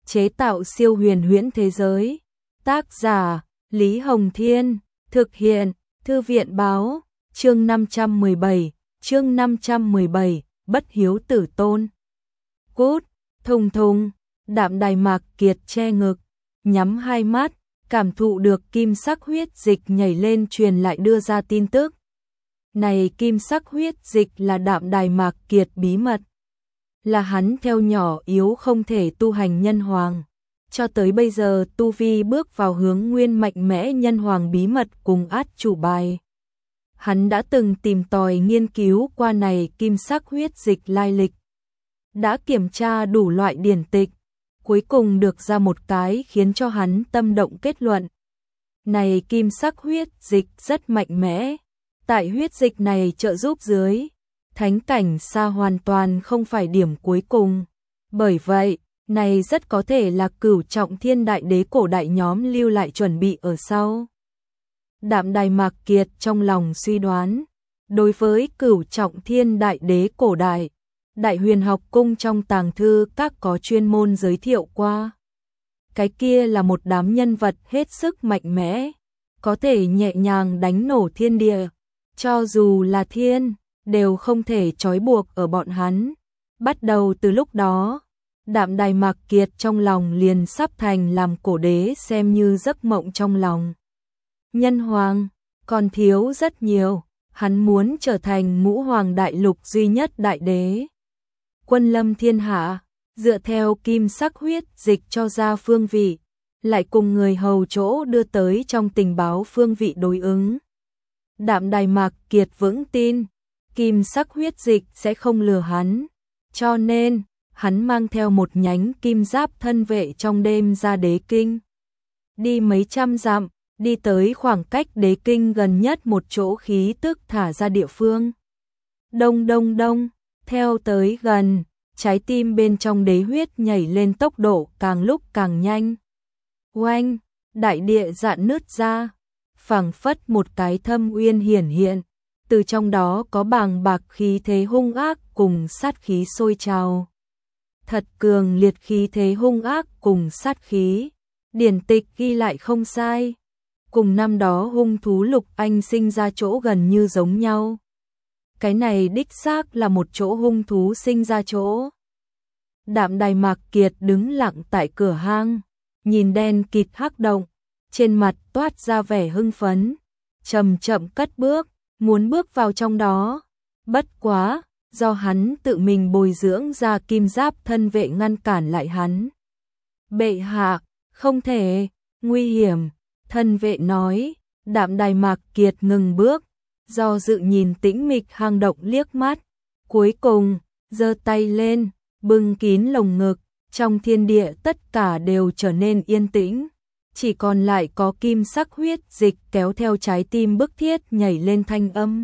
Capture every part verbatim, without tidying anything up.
chế tạo siêu huyền huyễn thế giới. Tác giả Lý Hồng Thiên, thực hiện Thư viện Báo, chương năm trăm mười bảy, chương năm trăm mười bảy, bất hiếu tử tôn. Cút, thùng thùng, Đạm Đài Mạc Kiệt che ngực, nhắm hai mắt, cảm thụ được kim sắc huyết dịch nhảy lên truyền lại đưa ra tin tức. Này kim sắc huyết dịch là Đạm Đài Mạc Kiệt bí mật, là hắn theo nhỏ yếu không thể tu hành nhân hoàng. Cho tới bây giờ tu vi bước vào hướng nguyên mạnh mẽ nhân hoàng bí mật cùng át chủ bài. Hắn đã từng tìm tòi nghiên cứu qua này kim sắc huyết dịch lai lịch, đã kiểm tra đủ loại điển tịch, cuối cùng được ra một cái khiến cho hắn tâm động kết luận. Này kim sắc huyết dịch rất mạnh mẽ, tại huyết dịch này trợ giúp dưới, thánh cảnh xa hoàn toàn không phải điểm cuối cùng. Bởi vậy, này rất có thể là Cửu Trọng Thiên Đại Đế cổ đại nhóm lưu lại chuẩn bị ở sau. Đạm Đài Mạc Kiệt trong lòng suy đoán, đối với Cửu Trọng Thiên Đại Đế cổ đại, Đại Huyền Học Cung trong tàng thư các có chuyên môn giới thiệu qua. Cái kia là một đám nhân vật hết sức mạnh mẽ, có thể nhẹ nhàng đánh nổ thiên địa, cho dù là thiên, đều không thể trói buộc ở bọn hắn. Bắt đầu từ lúc đó, Đạm Đài Mạc Kiệt trong lòng liền sắp thành làm cổ đế xem như giấc mộng trong lòng. Nhân hoàng, còn thiếu rất nhiều, hắn muốn trở thành ngũ hoàng đại lục duy nhất đại đế. Quân lâm thiên hạ, dựa theo kim sắc huyết dịch cho ra phương vị, lại cùng người hầu chỗ đưa tới trong tình báo phương vị đối ứng. Đạm Đài Mạc Kiệt vững tin, kim sắc huyết dịch sẽ không lừa hắn, cho nên hắn mang theo một nhánh kim giáp thân vệ trong đêm ra đế kinh. Đi mấy trăm dặm, đi tới khoảng cách đế kinh gần nhất một chỗ khí tức thả ra địa phương. Đông đông đông, theo tới gần, trái tim bên trong đế huyết nhảy lên tốc độ càng lúc càng nhanh. Oanh, đại địa dạn nứt ra, phảng phất một cái thâm uyên hiển hiện, từ trong đó có bàng bạc khí thế hung ác cùng sát khí sôi trào. Thật cường liệt khí thế hung ác cùng sát khí, điển tịch ghi lại không sai. Cùng năm đó hung thú Lục Anh sinh ra chỗ gần như giống nhau. Cái này đích xác là một chỗ hung thú sinh ra chỗ. Đạm Đài Mạc Kiệt đứng lặng tại cửa hang, nhìn đen kịt hắc động, trên mặt toát ra vẻ hưng phấn, chậm chậm cất bước, muốn bước vào trong đó. Bất quá, do hắn tự mình bồi dưỡng ra kim giáp thân vệ ngăn cản lại hắn. Bệ hạ, không thể, nguy hiểm, thân vệ nói. Đạm Đài Mạc Kiệt ngừng bước, do dự nhìn tĩnh mịch hang động liếc mắt, cuối cùng, giơ tay lên, bưng kín lồng ngực, trong thiên địa tất cả đều trở nên yên tĩnh, chỉ còn lại có kim sắc huyết dịch kéo theo trái tim bức thiết nhảy lên thanh âm.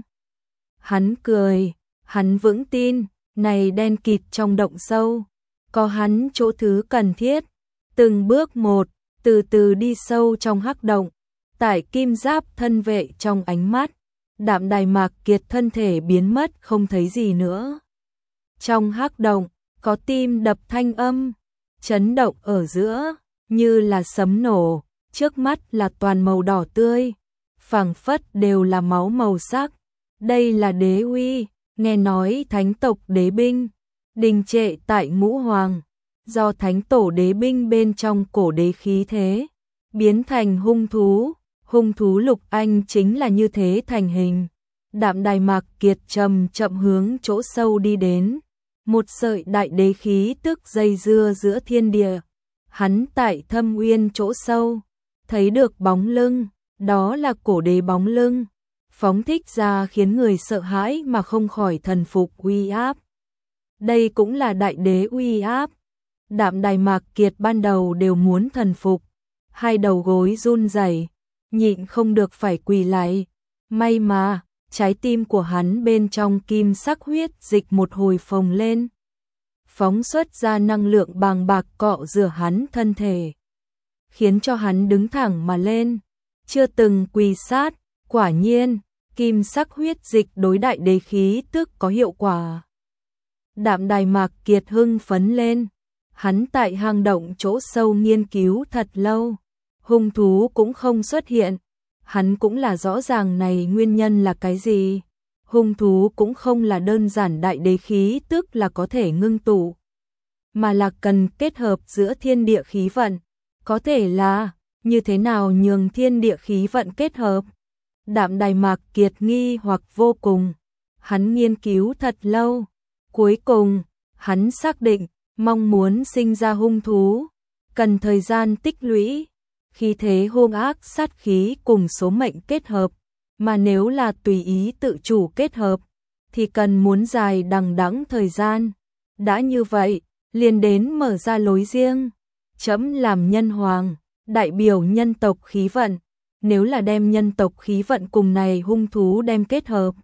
Hắn cười, hắn vững tin, này đen kịt trong động sâu, có hắn chỗ thứ cần thiết, từng bước một, từ từ đi sâu trong hắc động, tại kim giáp thân vệ trong ánh mắt, Đạm Đài Mạc Kiệt thân thể biến mất không thấy gì nữa. Trong hắc động, có tim đập thanh âm, chấn động ở giữa, như là sấm nổ, trước mắt là toàn màu đỏ tươi, phảng phất đều là máu màu sắc. Đây là đế uy, nghe nói thánh tộc đế binh, đình trệ tại ngũ hoàng, do thánh tổ đế binh bên trong cổ đế khí thế, biến thành hung thú, hung thú Lục Anh chính là như thế thành hình. Đạm Đài Mạc Kiệt chậm chậm hướng chỗ sâu đi đến, một sợi đại đế khí tức dây dưa giữa thiên địa. Hắn tại thâm uyên chỗ sâu, thấy được bóng lưng, đó là cổ đế bóng lưng, phóng thích ra khiến người sợ hãi mà không khỏi thần phục uy áp. Đây cũng là đại đế uy áp. Đạm Đài Mạc Kiệt ban đầu đều muốn thần phục, hai đầu gối run rẩy, nhịn không được phải quỳ lại. May mà, trái tim của hắn bên trong kim sắc huyết dịch một hồi phồng lên, phóng xuất ra năng lượng bàng bạc cọ rửa hắn thân thể, khiến cho hắn đứng thẳng mà lên, chưa từng quỳ sát. Quả nhiên, kim sắc huyết dịch đối đại đế khí tức có hiệu quả. Đạm Đài Mạc Kiệt hưng phấn lên, Hắn tại hang động chỗ sâu nghiên cứu thật lâu, hung thú cũng không xuất hiện. Hắn cũng là rõ ràng này nguyên nhân là cái gì. Hung thú cũng không là đơn giản đại đế khí tức là có thể ngưng tụ, mà là cần kết hợp giữa thiên địa khí vận. Có thể là, như thế nào nhường thiên địa khí vận kết hợp? Đạm Đài Mạc Kiệt nghi hoặc vô cùng. Hắn nghiên cứu thật lâu. Cuối cùng, hắn xác định, mong muốn sinh ra hung thú, cần thời gian tích lũy, khí thế hung ác sát khí cùng số mệnh kết hợp, mà nếu là tùy ý tự chủ kết hợp, thì cần muốn dài đằng đẵng thời gian. Đã như vậy, liền đến mở ra lối riêng. Trẫm làm nhân hoàng, đại biểu nhân tộc khí vận, nếu là đem nhân tộc khí vận cùng này hung thú đem kết hợp,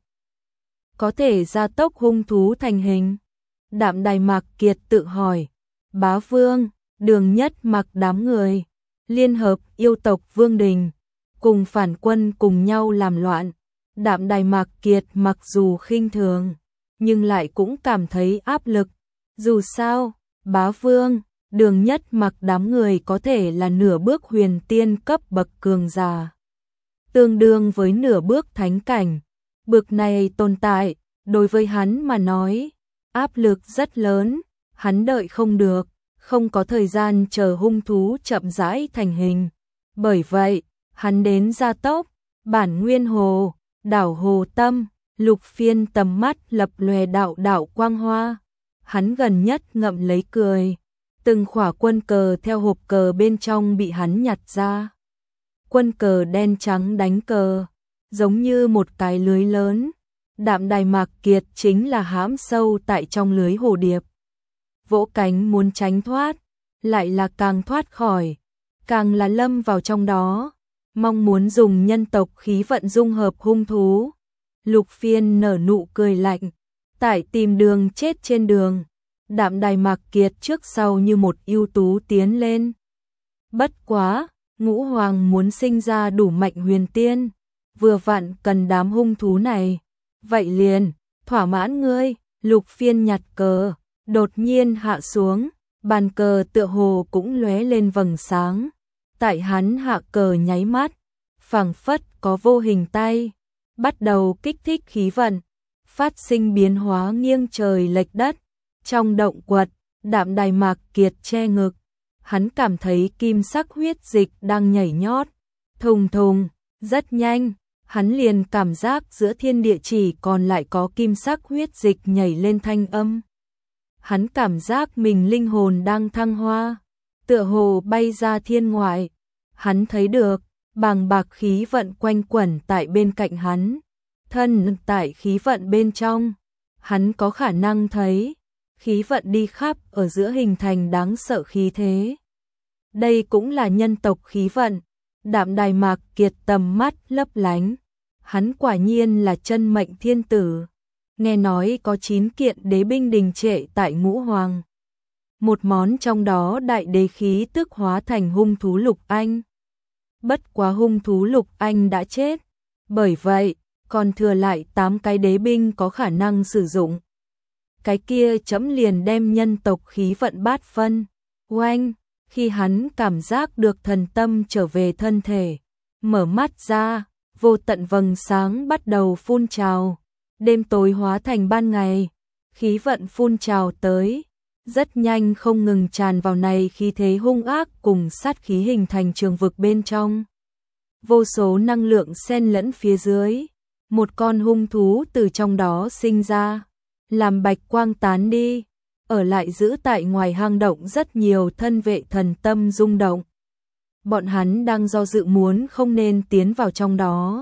có thể gia tốc hung thú thành hình. Đạm Đài Mạc Kiệt tự hỏi, Bá Vương, Đường Nhất Mặc đám người, liên hợp yêu tộc Vương Đình, cùng phản quân cùng nhau làm loạn. Đạm Đài Mạc Kiệt mặc dù khinh thường, nhưng lại cũng cảm thấy áp lực. Dù sao, Bá Vương, Đường Nhất Mặc đám người có thể là nửa bước huyền tiên cấp bậc cường giả, tương đương với nửa bước thánh cảnh. Bực này tồn tại, đối với hắn mà nói, áp lực rất lớn. Hắn đợi không được, không có thời gian chờ hung thú chậm rãi thành hình. Bởi vậy, hắn đến gia tốc. Bản Nguyên Hồ, đảo Hồ Tâm, Lục Phiên tầm mắt lập lòe đạo đạo quang hoa. Hắn gần nhất ngậm lấy cười. Từng khỏa quân cờ theo hộp cờ bên trong bị hắn nhặt ra. Quân cờ đen trắng đánh cờ, giống như một cái lưới lớn. Đạm Đài Mạc Kiệt chính là hãm sâu tại trong lưới hồ điệp. Vỗ cánh muốn tránh thoát, lại là càng thoát khỏi, càng là lâm vào trong đó. Mong muốn dùng nhân tộc khí vận dung hợp hung thú. Lục Phiên nở nụ cười lạnh, tại tìm đường chết trên đường. Đạm Đài Mạc Kiệt trước sau như một ưu tú tiến lên. Bất quá, Ngũ Hoàng muốn sinh ra đủ mạnh huyền tiên, vừa vặn cần đám hung thú này. Vậy liền, thỏa mãn ngươi. Lục Phiên nhặt cờ, đột nhiên hạ xuống, bàn cờ tựa hồ cũng lóe lên vầng sáng. Tại hắn hạ cờ nháy mắt, phảng phất có vô hình tay, bắt đầu kích thích khí vận, phát sinh biến hóa nghiêng trời lệch đất. Trong động quật, Đạm Đài Mạc Kiệt che ngực, hắn cảm thấy kim sắc huyết dịch đang nhảy nhót, thùng thùng, rất nhanh, hắn liền cảm giác giữa thiên địa chỉ còn lại có kim sắc huyết dịch nhảy lên thanh âm. Hắn cảm giác mình linh hồn đang thăng hoa, tựa hồ bay ra thiên ngoại. Hắn thấy được, bàng bạc khí vận quanh quẩn tại bên cạnh hắn, thân tại khí vận bên trong, hắn có khả năng thấy khí vận đi khắp ở giữa hình thành đáng sợ khí thế. Đây cũng là nhân tộc khí vận. Đạm Đài Mạc Kiệt tầm mắt lấp lánh, hắn quả nhiên là chân mệnh thiên tử. Nghe nói có chín kiện đế binh đình trệ tại Ngũ Hoàng, một món trong đó đại đế khí tức hóa thành hung thú Lục Anh. Bất quá hung thú Lục Anh đã chết, bởi vậy còn thừa lại tám cái đế binh có khả năng sử dụng. Cái kia chấm liền đem nhân tộc khí vận bát phân. Oanh, khi hắn cảm giác được thần tâm trở về thân thể, mở mắt ra, vô tận vầng sáng bắt đầu phun trào, đêm tối hóa thành ban ngày, khí vận phun trào tới, rất nhanh không ngừng tràn vào này khí thế hung ác cùng sát khí hình thành trường vực bên trong. Vô số năng lượng xen lẫn phía dưới, một con hung thú từ trong đó sinh ra, làm bạch quang tán đi, ở lại giữ tại ngoài hang động rất nhiều thân vệ thần tâm rung động. Bọn hắn đang do dự muốn không nên tiến vào trong đó,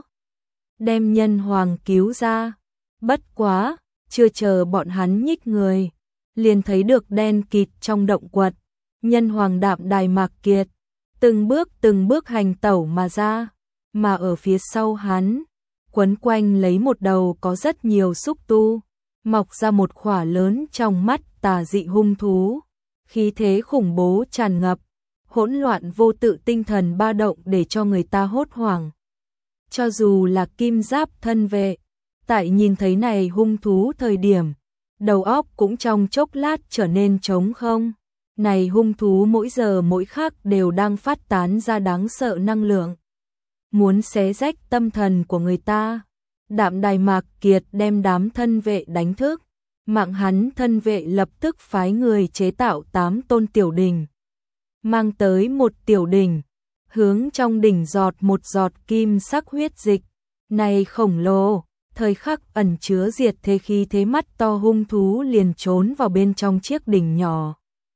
đem nhân hoàng cứu ra. Bất quá, chưa chờ bọn hắn nhích người, liền thấy được đen kịt trong động quật, nhân hoàng Đạm Đài Mạc Kiệt, từng bước từng bước hành tẩu mà ra, mà ở phía sau hắn, quấn quanh lấy một đầu có rất nhiều xúc tu, mọc ra một khỏa lớn trong mắt tà dị hung thú, khí thế khủng bố tràn ngập, hỗn loạn vô tự tinh thần ba động để cho người ta hốt hoảng. Cho dù là kim giáp thân vệ, tại nhìn thấy này hung thú thời điểm, đầu óc cũng trong chốc lát trở nên trống không. Này hung thú mỗi giờ mỗi khắc đều đang phát tán ra đáng sợ năng lượng, muốn xé rách tâm thần của người ta. Đạm Đài Mạc Kiệt đem đám thân vệ đánh thức, mạng hắn thân vệ lập tức phái người chế tạo tám tôn tiểu đỉnh, mang tới một tiểu đỉnh, hướng trong đỉnh giọt một giọt kim sắc huyết dịch. Này khổng lồ, thời khắc ẩn chứa diệt thế khí thế, mắt to hung thú liền trốn vào bên trong chiếc đỉnh nhỏ.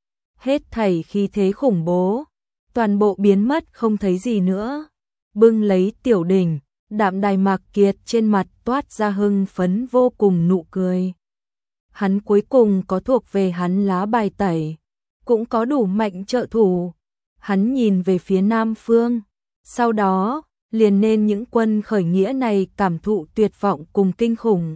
Hết thảy khí thế khủng bố, toàn bộ biến mất không thấy gì nữa. Bưng lấy tiểu đỉnh, Đạm Đài Mạc Kiệt trên mặt toát ra hưng phấn vô cùng nụ cười. Hắn cuối cùng có thuộc về hắn lá bài tẩy, cũng có đủ mạnh trợ thủ. Hắn nhìn về phía Nam Phương, sau đó liền nên những quân khởi nghĩa này cảm thụ tuyệt vọng cùng kinh khủng.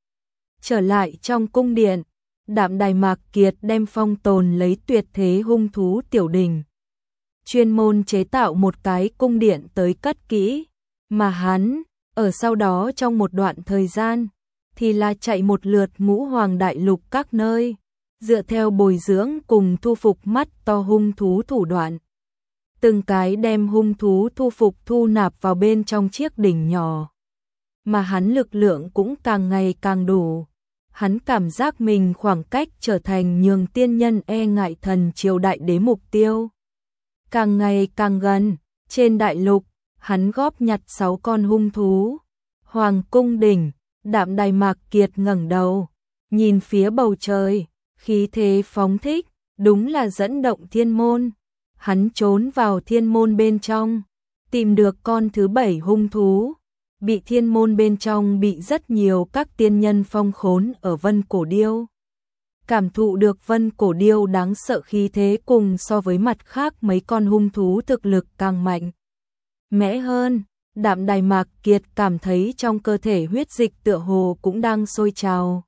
Trở lại trong cung điện, Đạm Đài Mạc Kiệt đem phong tồn lấy tuyệt thế hung thú tiểu đỉnh, chuyên môn chế tạo một cái cung điện tới cất kỹ, mà hắn, ở sau đó trong một đoạn thời gian, thì là chạy một lượt ngũ hoàng đại lục các nơi, dựa theo bồi dưỡng cùng thu phục mắt to hung thú thủ đoạn. Từng cái đem hung thú thu phục thu nạp vào bên trong chiếc đỉnh nhỏ. Mà hắn lực lượng cũng càng ngày càng đủ. Hắn cảm giác mình khoảng cách trở thành nhường tiên nhân e ngại thần triều đại đế mục tiêu càng ngày càng gần. Trên đại lục, hắn góp nhặt sáu con hung thú. Hoàng cung đỉnh, Đạm Đài Mạc Kiệt ngẩng đầu, nhìn phía bầu trời, khí thế phóng thích, đúng là dẫn động thiên môn. Hắn trốn vào thiên môn bên trong, tìm được con thứ bảy hung thú, bị thiên môn bên trong bị rất nhiều các tiên nhân phong khốn ở Vân Cổ Điêu. Cảm thụ được Vân Cổ Điêu đáng sợ khí thế cùng so với mặt khác mấy con hung thú thực lực càng mạnh mẽ hơn, Đạm Đài Mạc Kiệt cảm thấy trong cơ thể huyết dịch tựa hồ cũng đang sôi trào.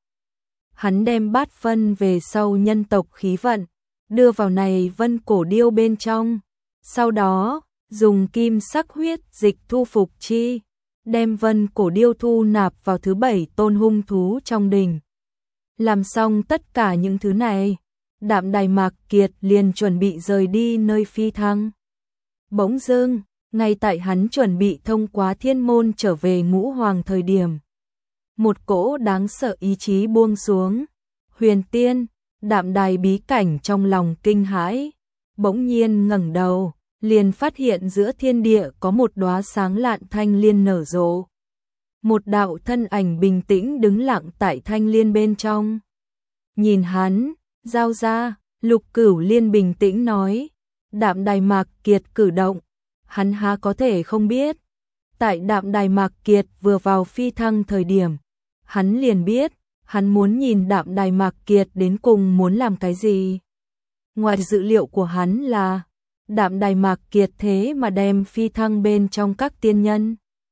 Hắn đem bát phân về sau nhân tộc khí vận, đưa vào này Vân Cổ Điêu bên trong, sau đó dùng kim sắc huyết dịch thu phục chi, đem Vân Cổ Điêu thu nạp vào thứ bảy tôn hung thú trong đỉnh. Làm xong tất cả những thứ này, Đạm Đài Mạc Kiệt liền chuẩn bị rời đi nơi phi thăng. Bỗng dưng, ngay tại hắn chuẩn bị thông qua thiên môn trở về ngũ hoàng thời điểm, một cỗ đáng sợ ý chí buông xuống. Huyền Tiên, Đạm Đài bí cảnh trong lòng kinh hãi, bỗng nhiên ngẩng đầu, liền phát hiện giữa thiên địa có một đóa sáng lạn thanh liên nở rộ. Một đạo thân ảnh bình tĩnh đứng lặng tại thanh liên bên trong. Nhìn hắn, giao ra, Lục Cửu Liên bình tĩnh nói. Đạm Đài Mạc Kiệt cử động, hắn há có thể không biết. Tại Đạm Đài Mạc Kiệt vừa vào phi thăng thời điểm, hắn liền biết, hắn muốn nhìn Đạm Đài Mạc Kiệt đến cùng muốn làm cái gì. Ngoài dự liệu của hắn là, Đạm Đài Mạc Kiệt thế mà đem phi thăng bên trong các tiên nhân,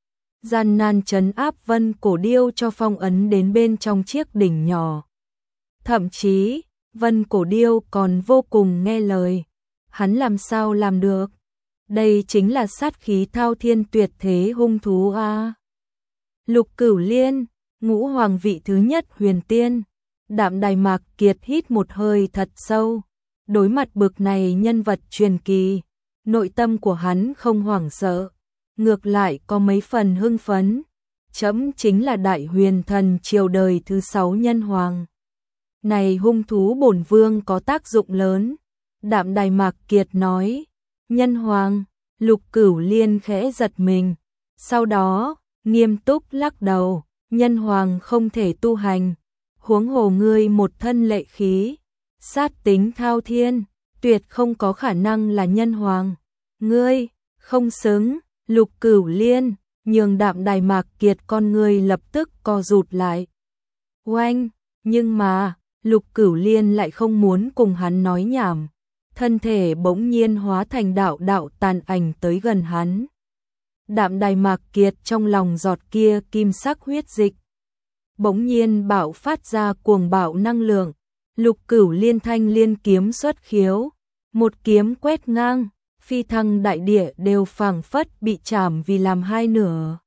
gian nan trấn áp Vân Cổ Điêu cho phong ấn đến bên trong chiếc đỉnh nhỏ. Thậm chí, Vân Cổ Điêu còn vô cùng nghe lời. Hắn làm sao làm được? Đây chính là sát khí thao thiên tuyệt thế hung thú a. Lục Cửu Liên, ngũ hoàng vị thứ nhất Huyền Tiên. Đạm Đài Mạc Kiệt hít một hơi thật sâu. Đối mặt bực này nhân vật truyền kỳ, nội tâm của hắn không hoảng sợ, ngược lại có mấy phần hưng phấn. Chấm chính là Đại Huyền Thần triều đời thứ sáu nhân hoàng. Này hung thú bổn vương có tác dụng lớn. Đạm Đài Mạc Kiệt nói. Nhân hoàng, Lục Cửu Liên khẽ giật mình. Sau đó, nghiêm túc lắc đầu. Nhân hoàng không thể tu hành. Huống hồ ngươi một thân lệ khí, sát tính thao thiên, tuyệt không có khả năng là nhân hoàng. Ngươi, không xứng. Lục Cửu Liên, nhường Đạm Đài Mạc Kiệt con ngươi lập tức co rụt lại. Oanh, nhưng mà, Lục Cửu Liên lại không muốn cùng hắn nói nhảm. Thân thể bỗng nhiên hóa thành đạo đạo tàn ảnh tới gần hắn. Đạm Đài Mạc Kiệt trong lòng giọt kia kim sắc huyết dịch bỗng nhiên bạo phát ra cuồng bạo năng lượng. Lục Cửu Liên thanh liên kiếm xuất khiếu, một kiếm quét ngang, phi thăng đại địa đều phảng phất bị chảm vì làm hai nửa.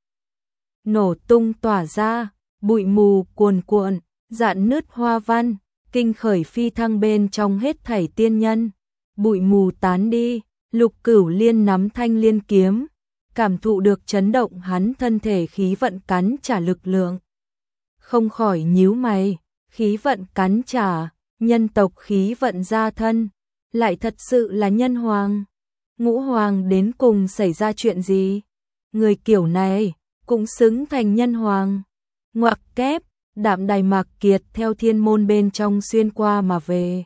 Nổ tung tỏa ra, bụi mù cuồn cuộn, rạn nứt hoa văn, kinh khởi phi thăng bên trong hết thảy tiên nhân, bụi mù tán đi, Lục Cửu Liên nắm thanh liên kiếm, cảm thụ được chấn động hắn thân thể khí vận cắn trả lực lượng. Không khỏi nhíu mày, khí vận cắn trả, nhân tộc khí vận ra thân, lại thật sự là nhân hoàng. Ngũ hoàng đến cùng xảy ra chuyện gì? Người kiểu này cũng xứng thành nhân hoàng. Ngoặc kép, Đạm Đài Mạc Kiệt theo thiên môn bên trong xuyên qua mà về,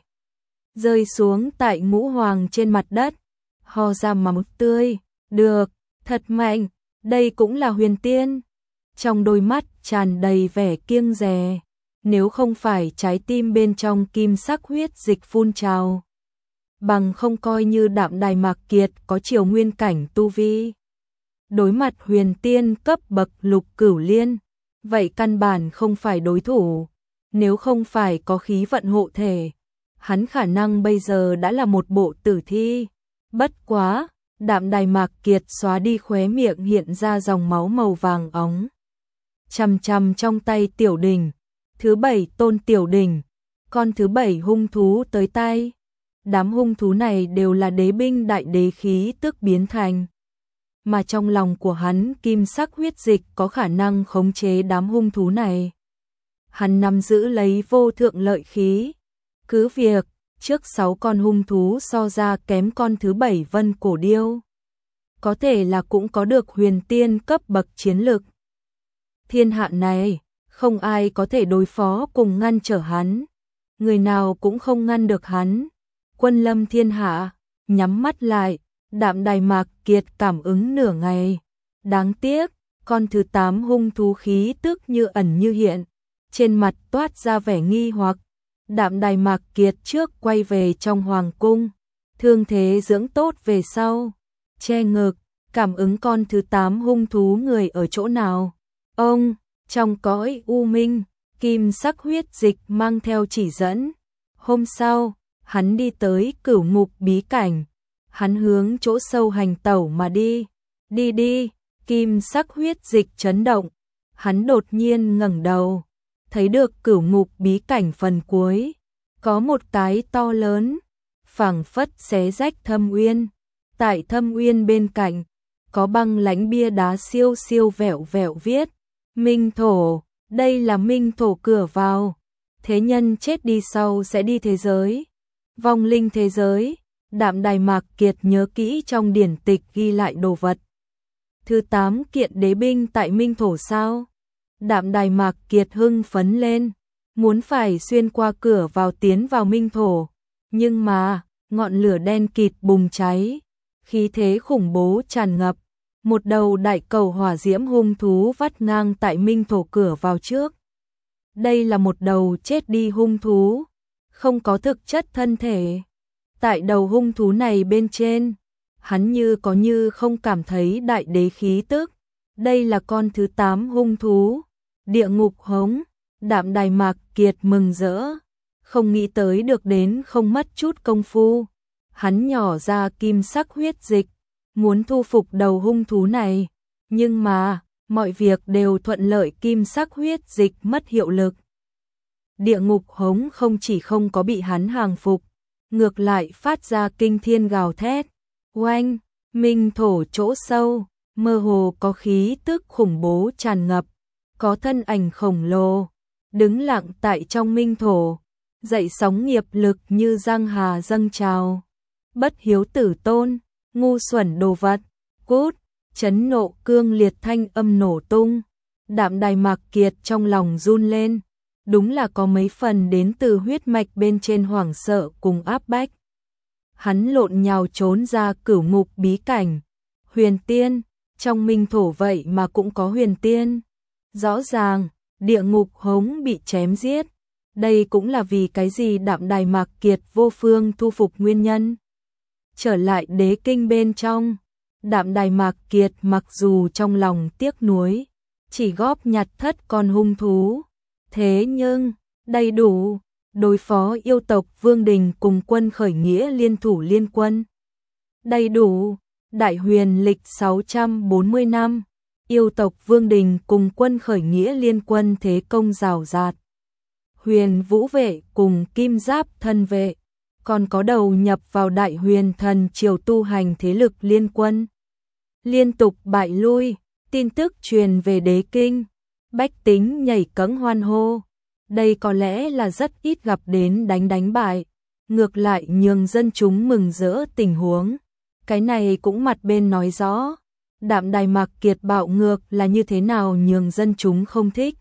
rơi xuống tại ngũ hoàng trên mặt đất, ho ra máu tươi. Được, thật mạnh, đây cũng là huyền tiên. Trong đôi mắt tràn đầy vẻ kiêng dè, nếu không phải trái tim bên trong kim sắc huyết dịch phun trào, bằng không coi như Đạm Đài Mạc Kiệt có triều nguyên cảnh tu vi, đối mặt huyền tiên cấp bậc Lục Cửu Liên, vậy căn bản không phải đối thủ. Nếu không phải có khí vận hộ thể, hắn khả năng bây giờ đã là một bộ tử thi. Bất quá, Đạm Đài Mạc Kiệt xóa đi khóe miệng hiện ra dòng máu màu vàng óng. Chằm chằm trong tay tiểu đỉnh, thứ bảy tôn tiểu đỉnh, con thứ bảy hung thú tới tay. Đám hung thú này đều là đế binh đại đế khí tức biến thành, mà trong lòng của hắn kim sắc huyết dịch có khả năng khống chế đám hung thú này. Hắn nắm giữ lấy vô thượng lợi khí, cứ việc trước sáu con hung thú so ra kém con thứ bảy vân cổ điêu, có thể là cũng có được huyền tiên cấp bậc chiến lực. Thiên hạ này, không ai có thể đối phó cùng ngăn trở hắn, người nào cũng không ngăn được hắn. Quân lâm thiên hạ, nhắm mắt lại, Đạm Đài Mạc Kiệt cảm ứng nửa ngày. Đáng tiếc, con thứ tám hung thú khí tức như ẩn như hiện, trên mặt toát ra vẻ nghi hoặc. Đạm Đài Mạc Kiệt trước quay về trong hoàng cung, thương thế dưỡng tốt về sau, che ngực, cảm ứng con thứ tám hung thú người ở chỗ nào. Ông, trong cõi u minh, kim sắc huyết dịch mang theo chỉ dẫn. Hôm sau, hắn đi tới Cửu Ngục bí cảnh, hắn hướng chỗ sâu hành tẩu mà đi. Đi đi, kim sắc huyết dịch chấn động, hắn đột nhiên ngẩng đầu, thấy được Cửu Ngục bí cảnh phần cuối, có một cái to lớn, phảng phất xé rách thâm uyên. Tại thâm uyên bên cạnh, có băng lãnh bia đá siêu siêu vẹo vẹo viết, Minh Thổ, đây là Minh Thổ cửa vào. Thế nhân chết đi sau sẽ đi thế giới, vong linh thế giới. Đạm Đài Mạc Kiệt nhớ kỹ trong điển tịch ghi lại đồ vật. Thứ tám kiện đế binh tại Minh Thổ sao? Đạm Đài Mạc Kiệt hưng phấn lên, muốn phải xuyên qua cửa vào tiến vào Minh Thổ. Nhưng mà, ngọn lửa đen kịt bùng cháy, khí thế khủng bố tràn ngập. Một đầu đại cầu hỏa diễm hung thú vắt ngang tại Minh Thổ cửa vào trước. Đây là một đầu chết đi hung thú, không có thực chất thân thể. Tại đầu hung thú này bên trên, hắn như có như không cảm thấy đại đế khí tức. Đây là con thứ tám hung thú, địa ngục hống. Đạm Đài Mạc Kiệt mừng rỡ, không nghĩ tới được đến không mất chút công phu. Hắn nhỏ ra kim sắc huyết dịch, muốn thu phục đầu hung thú này. Nhưng mà, mọi việc đều thuận lợi, kim sắc huyết dịch mất hiệu lực. Địa ngục hống không chỉ không có bị hắn hàng phục, ngược lại phát ra kinh thiên gào thét. Oanh, Minh Thổ chỗ sâu, mơ hồ có khí tức khủng bố tràn ngập, có thân ảnh khổng lồ đứng lặng tại trong Minh Thổ, dậy sóng nghiệp lực như giang hà dâng trào. Bất hiếu tử tôn, ngu xuẩn đồ vật, cút! Chấn nộ cương liệt thanh âm nổ tung. Đạm Đài Mạc Kiệt trong lòng run lên, đúng là có mấy phần đến từ huyết mạch bên trên hoảng sợ cùng áp bách. Hắn lộn nhào trốn ra Cửu Ngục bí cảnh. Huyền tiên, trong Minh Thổ vậy mà cũng có huyền tiên. Rõ ràng, địa ngục hống bị chém giết. Đây cũng là vì cái gì Đạm Đài Mạc Kiệt vô phương thu phục nguyên nhân. Trở lại đế kinh bên trong, Đạm Đài Mạc Kiệt mặc dù trong lòng tiếc nuối, chỉ góp nhặt thất con hung thú. Thế nhưng, đầy đủ, đối phó yêu tộc Vương Đình cùng quân khởi nghĩa liên thủ liên quân. Đầy đủ, đại huyền lịch sáu trăm bốn mươi năm, yêu tộc Vương Đình cùng quân khởi nghĩa liên quân thế công rào rạt. Huyền vũ vệ cùng kim giáp thân vệ, còn có đầu nhập vào Đại Huyền Thần Triều tu hành thế lực liên quân. Liên tục bại lui, tin tức truyền về đế kinh, bách tính nhảy cẫng hoan hô. Đây có lẽ là rất ít gặp đến đánh đánh bại, ngược lại nhường dân chúng mừng rỡ tình huống. Cái này cũng mặt bên nói rõ, Đạm Đài Mạc Kiệt bạo ngược là như thế nào nhường dân chúng không thích.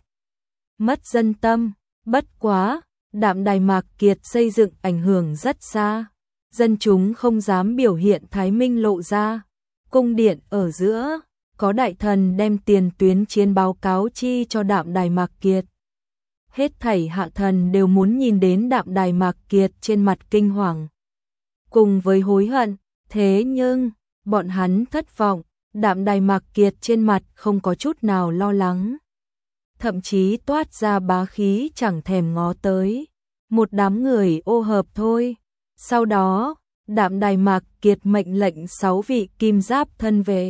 Mất dân tâm, bất quá, Đạm Đài Mạc Kiệt xây dựng ảnh hưởng rất xa, dân chúng không dám biểu hiện thái minh lộ ra. Cung điện ở giữa, có đại thần đem tiền tuyến chiến báo cáo chi cho Đạm Đài Mạc Kiệt. Hết thảy hạ thần đều muốn nhìn đến Đạm Đài Mạc Kiệt trên mặt kinh hoàng, cùng với hối hận, thế nhưng, bọn hắn thất vọng, Đạm Đài Mạc Kiệt trên mặt không có chút nào lo lắng. Thậm chí toát ra bá khí chẳng thèm ngó tới, một đám người ô hợp thôi. Sau đó, Đạm Đài Mạc Kiệt mệnh lệnh sáu vị kim giáp thân vệ,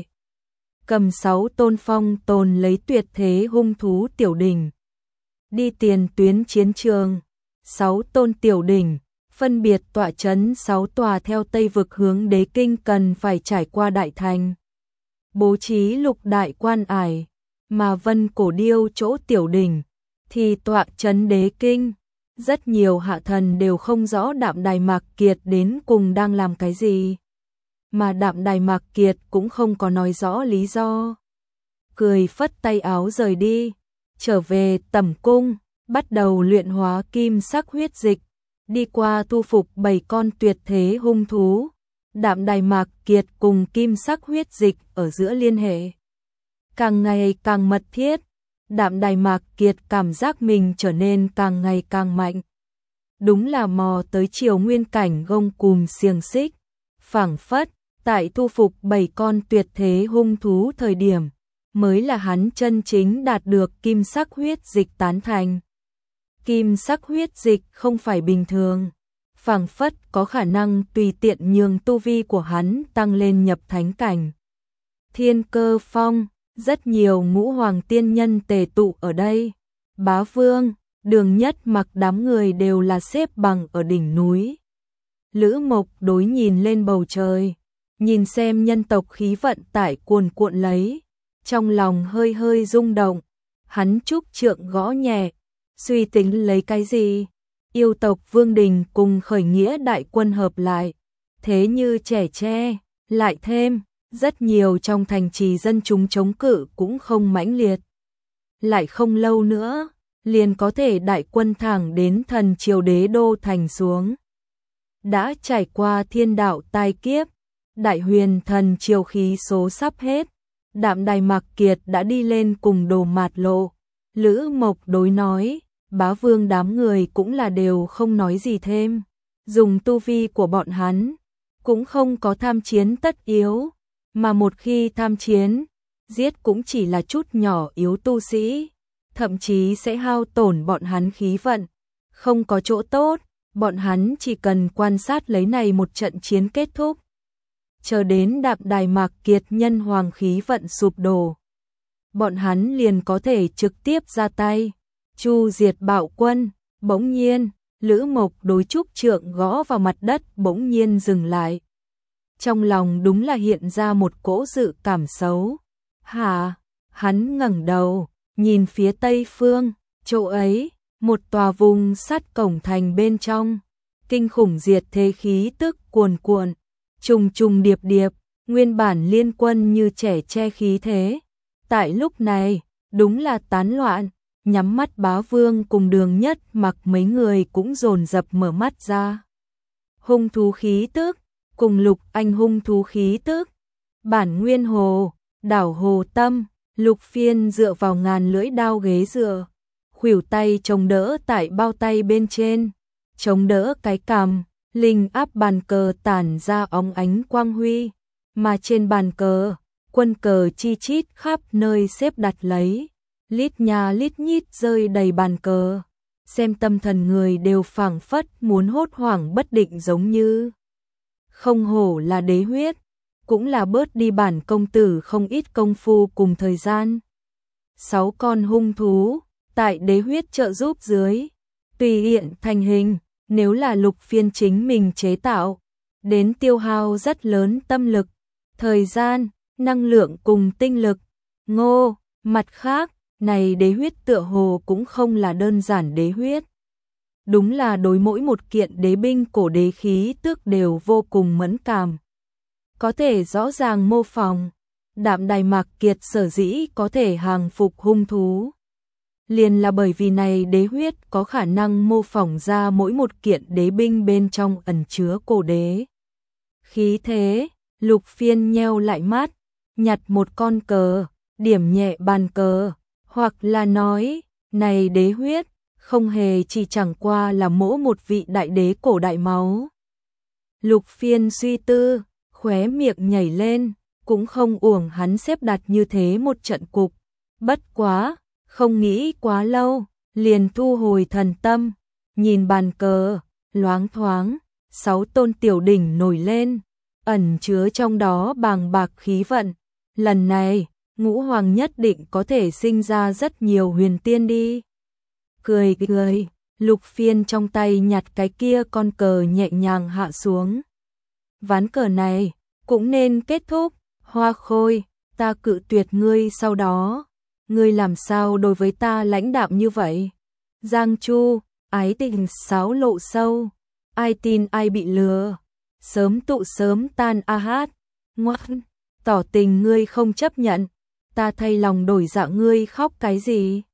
cầm sáu tôn phong tồn lấy tuyệt thế hung thú tiểu đỉnh, đi tiền tuyến chiến trường. Sáu tôn tiểu đỉnh, phân biệt tọa trấn sáu tòa theo Tây vực hướng đế kinh cần phải trải qua đại thành. Bố trí lục đại quan ải, mà Vân Cổ Điêu chỗ tiểu đỉnh, thì tọa trấn đế kinh. Rất nhiều hạ thần đều không rõ Đạm Đài Mạc Kiệt đến cùng đang làm cái gì, mà Đạm Đài Mạc Kiệt cũng không có nói rõ lý do. Cười phất tay áo rời đi, trở về tẩm cung, bắt đầu luyện hóa kim sắc huyết dịch, đi qua thu phục bảy con tuyệt thế hung thú. Đạm Đài Mạc Kiệt cùng kim sắc huyết dịch ở giữa liên hệ càng ngày càng mật thiết. Đạm Đài Mạc Kiệt cảm giác mình trở nên càng ngày càng mạnh. Đúng là mò tới triều nguyên cảnh gông cùm xiềng xích, phảng phất, tại thu phục bảy con tuyệt thế hung thú thời điểm, mới là hắn chân chính đạt được kim sắc huyết dịch tán thành. Kim sắc huyết dịch không phải bình thường, phảng phất có khả năng tùy tiện nhường tu vi của hắn tăng lên nhập thánh cảnh. Thiên Cơ Phong, rất nhiều ngũ hoàng tiên nhân tề tụ ở đây. Bá Vương, Đường Nhất Mặc đám người đều là xếp bằng ở đỉnh núi. Lữ Mộc đối nhìn lên bầu trời, nhìn xem nhân tộc khí vận tải cuồn cuộn lấy, trong lòng hơi hơi rung động. Hắn trúc trượng gõ nhẹ, suy tính lấy cái gì? Yêu tộc Vương Đình cùng khởi nghĩa đại quân hợp lại, thế như trẻ tre, lại thêm rất nhiều trong thành trì dân chúng chống cự cũng không mãnh liệt. Lại không lâu nữa, liền có thể đại quân thẳng đến thần triều đế đô thành xuống. Đã trải qua thiên đạo tai kiếp, Đại Huyền Thần triều khí số sắp hết, Đạm Đài Mạc Kiệt đã đi lên cùng Đồ Mạt Lộ. Lữ Mộc đối nói, Bá Vương đám người cũng là đều không nói gì thêm, dùng tu vi của bọn hắn, cũng không có tham chiến tất yếu, mà một khi tham chiến, giết cũng chỉ là chút nhỏ yếu tu sĩ, thậm chí sẽ hao tổn bọn hắn khí vận, không có chỗ tốt, bọn hắn chỉ cần quan sát lấy này một trận chiến kết thúc. Chờ đến Đạm Đài Mạc Kiệt nhân hoàng khí vận sụp đổ, bọn hắn liền có thể trực tiếp ra tay, chu diệt bạo quân. Bỗng nhiên, Lữ Mộc đối trúc trượng gõ vào mặt đất bỗng nhiên dừng lại. Trong lòng đúng là hiện ra một cỗ dự cảm xấu. Hả? Hắn ngẩng đầu, nhìn phía tây phương, chỗ ấy, một tòa vùng sắt cổng thành bên trong, kinh khủng diệt thế khí tức cuồn cuộn, trùng trùng điệp điệp, nguyên bản liên quân như trẻ che khí thế. Tại lúc này, đúng là tán loạn, nhắm mắt Bá Vương cùng Đường Nhất Mặc mấy người cũng dồn dập mở mắt ra. Hung thú khí tức, cùng Lục Anh hung thú khí tức, bản nguyên hồ, đảo hồ tâm, Lục Phiên dựa vào ngàn lưỡi đao ghế dựa, khuỷu tay chống đỡ tại bao tay bên trên, chống đỡ cái cằm, linh áp bàn cờ tản ra óng ánh quang huy, mà trên bàn cờ, quân cờ chi chít khắp nơi xếp đặt lấy, lít nha lít nhít rơi đầy bàn cờ, xem tâm thần người đều phảng phất muốn hốt hoảng bất định giống như. Không hổ là đế huyết, cũng là bớt đi bản công tử không ít công phu cùng thời gian. Sáu con hung thú, tại đế huyết trợ giúp dưới, tùy hiện thành hình, nếu là Lục Phiên chính mình chế tạo, đến tiêu hao rất lớn tâm lực, thời gian, năng lượng cùng tinh lực. Ngô, mặt khác, này đế huyết tựa hồ cũng không là đơn giản đế huyết. Đúng là đối mỗi một kiện đế binh cổ đế khí tước đều vô cùng mẫn cảm. Có thể rõ ràng mô phỏng, Đạm Đài Mạc Kiệt sở dĩ có thể hàng phục hung thú. Liền là bởi vì này đế huyết có khả năng mô phỏng ra mỗi một kiện đế binh bên trong ẩn chứa cổ đế. Khí thế, Lục Phiên nheo lại mắt, nhặt một con cờ, điểm nhẹ bàn cờ, hoặc là nói, này đế huyết, không hề chỉ chẳng qua là mỗ một vị đại đế cổ đại máu. Lục Phiên suy tư, khóe miệng nhảy lên, cũng không uổng hắn xếp đặt như thế một trận cục. Bất quá, không nghĩ quá lâu, liền thu hồi thần tâm, nhìn bàn cờ, loáng thoáng, sáu tôn tiểu đỉnh nổi lên, ẩn chứa trong đó bàng bạc khí vận. Lần này, Ngũ Hoàng nhất định có thể sinh ra rất nhiều huyền tiên đi. Cười cười, Lục Phiên trong tay nhặt cái kia con cờ nhẹ nhàng hạ xuống. Ván cờ này, cũng nên kết thúc, Hoa Khôi, ta cự tuyệt ngươi sau đó. Ngươi làm sao đối với ta lãnh đạm như vậy? Giang Chu, ái tình sáo lộ sâu, ai tin ai bị lừa, sớm tụ sớm tan a hát, ngoan, tỏ tình ngươi không chấp nhận, ta thay lòng đổi dạ ngươi khóc cái gì?